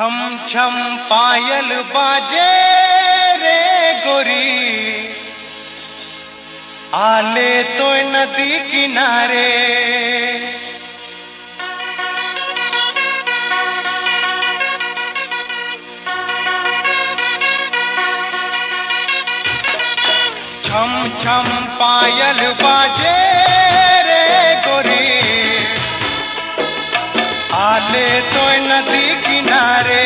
छम छम पायल बाजे रे गोरी, आले तो नदी किनारे। छम छम पायल बाजे रे गोरी, आले तो नदी किनारे।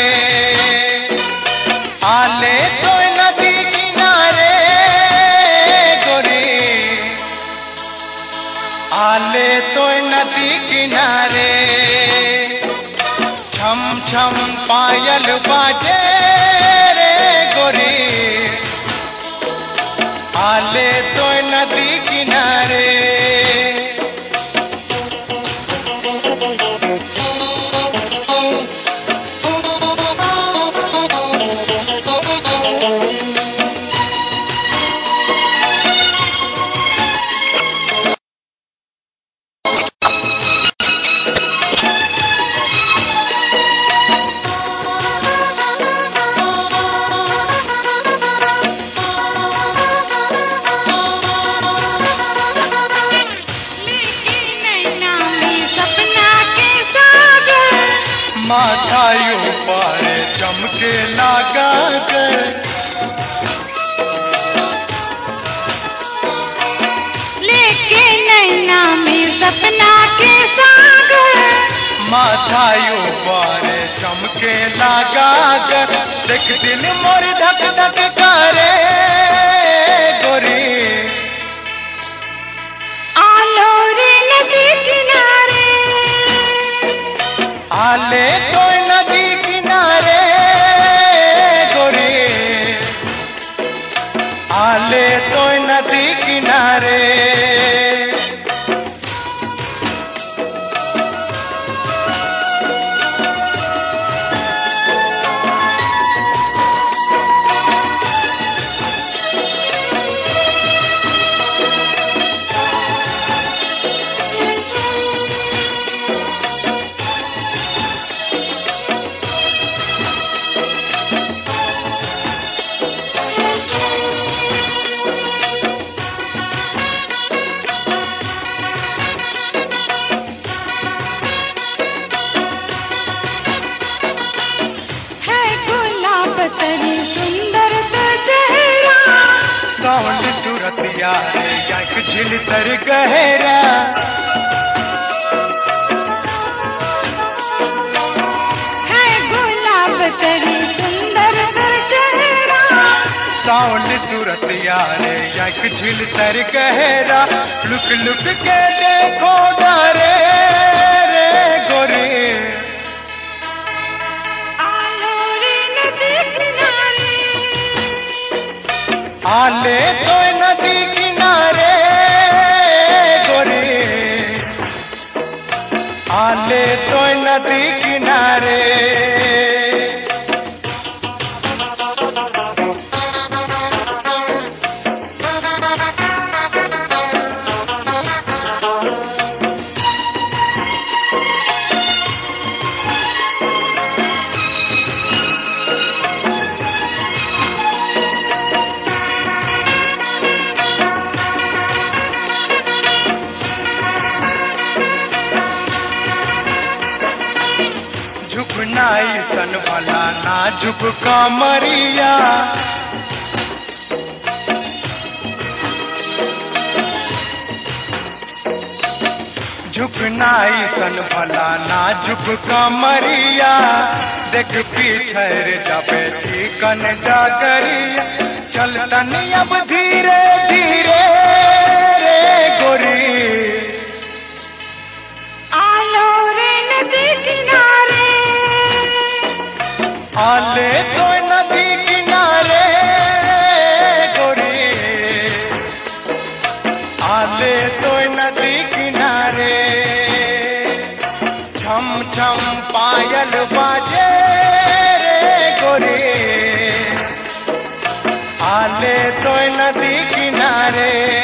आले तो नदी किनारे गोरी, आले तो नदी किनारे। छम छम पायल बाजे रे गोरी, आले तो नदी किनारे। माथायों पर चमके लागा कर, लेके नैना में सपना के सागर। माथायों पर चमके लागा कर, देख दिल मोर धक धक करे गोरी। आलो रे नदी किनारे, आले तो नदी किनारे गोरी, आले तो नदी किनारे। तरी सुंदर तो चेहरा, सावली सूरतिया रे एक झिल तर गहरा। है गुलाब तरी सुंदर तो चेहरा। सावली सूरतिया रे एक झिल तर गहरा, लुक लुक के देखो डारे रे गोरी। आलो रे नदी किनारे, आले तो नदी किनारे गोरी, आले तो नदी किनारे। झुकनाई सन भला ना झुक कामरिया, झुकनाई सन भला ना झुक कामरिया। देख पीछर जबे चिकन डगरिया, चल तनी अब धीरे धीरे रे गोरी। आलो रे नदी किनारे, आले तो नदी किनारे गोरी, आले तो नदी किनारे। छम छम पायल बाजे रे गोरी, आले तो नदी किनारे।